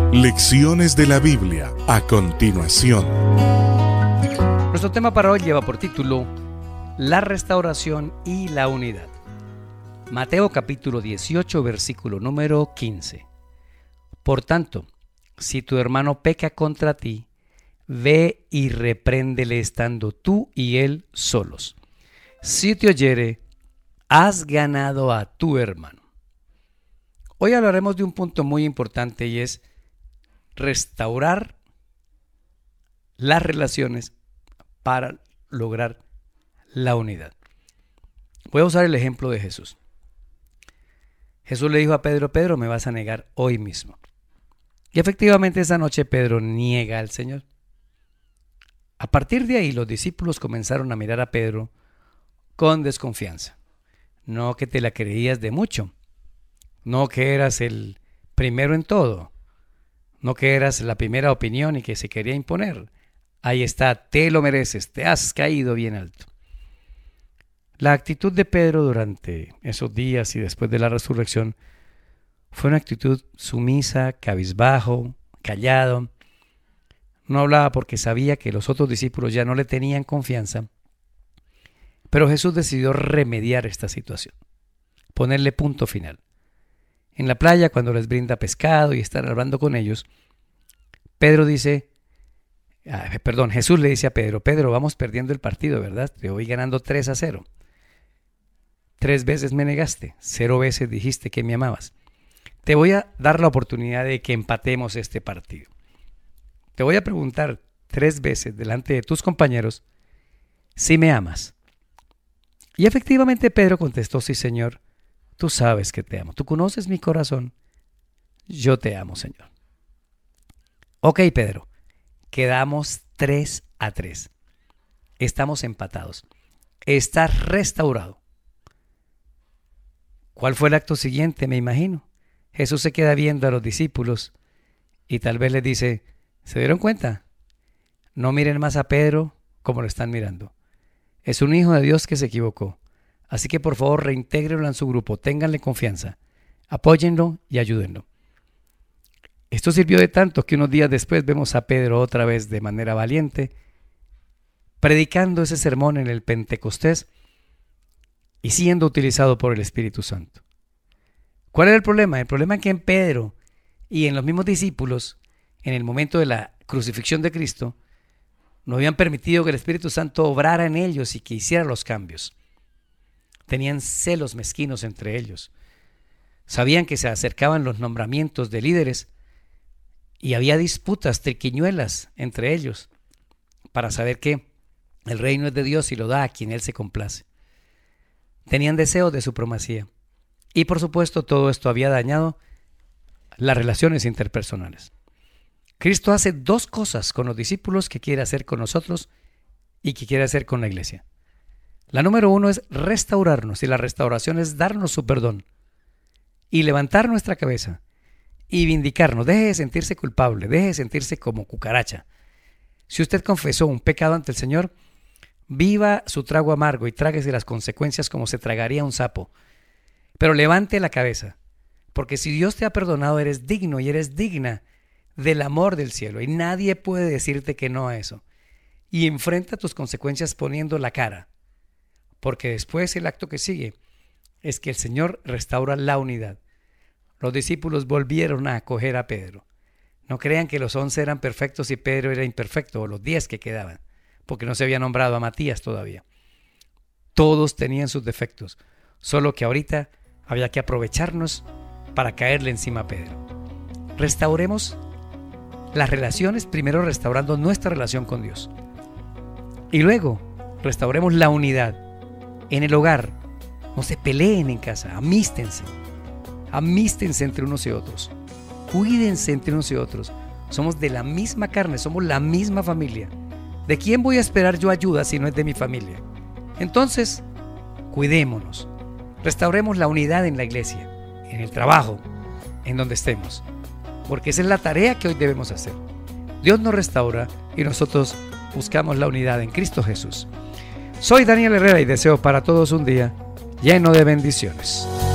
Lecciones de la Biblia a continuación. Nuestro tema para hoy lleva por título La restauración y la unidad. Mateo capítulo 18, versículo número 15. Por tanto, si tu hermano peca contra ti, ve y repréndele estando tú y él solos. Si te oyere, has ganado a tu hermano. Hoy hablaremos de un punto muy importante y es restaurar las relaciones para lograr la unidad. Voy a usar el ejemplo de Jesús. Jesús le dijo a Pedro: Pedro, me vas a negar hoy mismo. Y efectivamente esa noche Pedro niega al Señor. A partir de ahí los discípulos comenzaron a mirar a Pedro con desconfianza. No que te la creías de mucho, no que eras el primero en todo, no que eras la primera opinión y que se quería imponer. Ahí está, te lo mereces, te has caído bien alto. La actitud de Pedro durante esos días y después de la resurrección fue una actitud sumisa, cabizbajo, callado. No hablaba porque sabía que los otros discípulos ya no le tenían confianza. Pero Jesús decidió remediar esta situación, ponerle punto final. En la playa, cuando les brinda pescado y están hablando con ellos, Jesús le dice a Pedro: Pedro, vamos perdiendo el partido, ¿verdad? Te voy ganando 3-0. 3 veces me negaste, 0 veces dijiste que me amabas. Te voy a dar la oportunidad de que empatemos este partido. Te voy a preguntar 3 veces delante de tus compañeros si me amas. Y efectivamente Pedro contestó: sí, Señor, tú sabes que te amo. Tú conoces mi corazón. Yo te amo, Señor. Ok, Pedro, quedamos 3-3. Estamos empatados. Estás restaurado. ¿Cuál fue el acto siguiente? Me imagino. Jesús se queda viendo a los discípulos y tal vez les dice: ¿se dieron cuenta? No miren más a Pedro como lo están mirando. Es un hijo de Dios que se equivocó. Así que por favor reintégrenlo en su grupo, ténganle confianza, apóyenlo y ayúdenlo. Esto sirvió de tanto que unos días después vemos a Pedro otra vez de manera valiente, predicando ese sermón en el Pentecostés y siendo utilizado por el Espíritu Santo. ¿Cuál era el problema? El problema es que en Pedro y en los mismos discípulos, en el momento de la crucifixión de Cristo, no habían permitido que el Espíritu Santo obrara en ellos y que hiciera los cambios. Tenían celos mezquinos entre ellos. Sabían que se acercaban los nombramientos de líderes y había disputas, triquiñuelas entre ellos para saber que el reino es de Dios y lo da a quien Él se complace. Tenían deseos de supremacía. Y por supuesto todo esto había dañado las relaciones interpersonales. Cristo hace 2 cosas con los discípulos que quiere hacer con nosotros y que quiere hacer con la iglesia. La número 1 es restaurarnos, y la restauración es darnos su perdón y levantar nuestra cabeza y vindicarnos. Deje de sentirse culpable, deje de sentirse como cucaracha. Si usted confesó un pecado ante el Señor, viva su trago amargo y tráguese las consecuencias como se tragaría un sapo. Pero levante la cabeza, porque si Dios te ha perdonado, eres digno y eres digna del amor del cielo y nadie puede decirte que no a eso. Y enfrenta tus consecuencias poniendo la cara, porque después el acto que sigue es que el Señor restaura la unidad. Los discípulos volvieron a acoger a Pedro. No crean que los 11 eran perfectos y Pedro era imperfecto, o los 10 que quedaban, porque no se había nombrado a Matías todavía. Todos tenían sus defectos, solo que ahorita había que aprovecharnos para caerle encima a Pedro. Restauremos las relaciones, primero restaurando nuestra relación con Dios. Y luego restauremos la unidad en el hogar. No se peleen en casa, amístense entre unos y otros. Cuídense entre unos y otros. Somos de la misma carne, somos la misma familia. ¿De quién voy a esperar yo ayuda si no es de mi familia? Entonces, cuidémonos. Restauremos la unidad en la iglesia, en el trabajo, en donde estemos. Porque esa es la tarea que hoy debemos hacer. Dios nos restaura y nosotros buscamos la unidad en Cristo Jesús. Soy Daniel Herrera y deseo para todos un día lleno de bendiciones.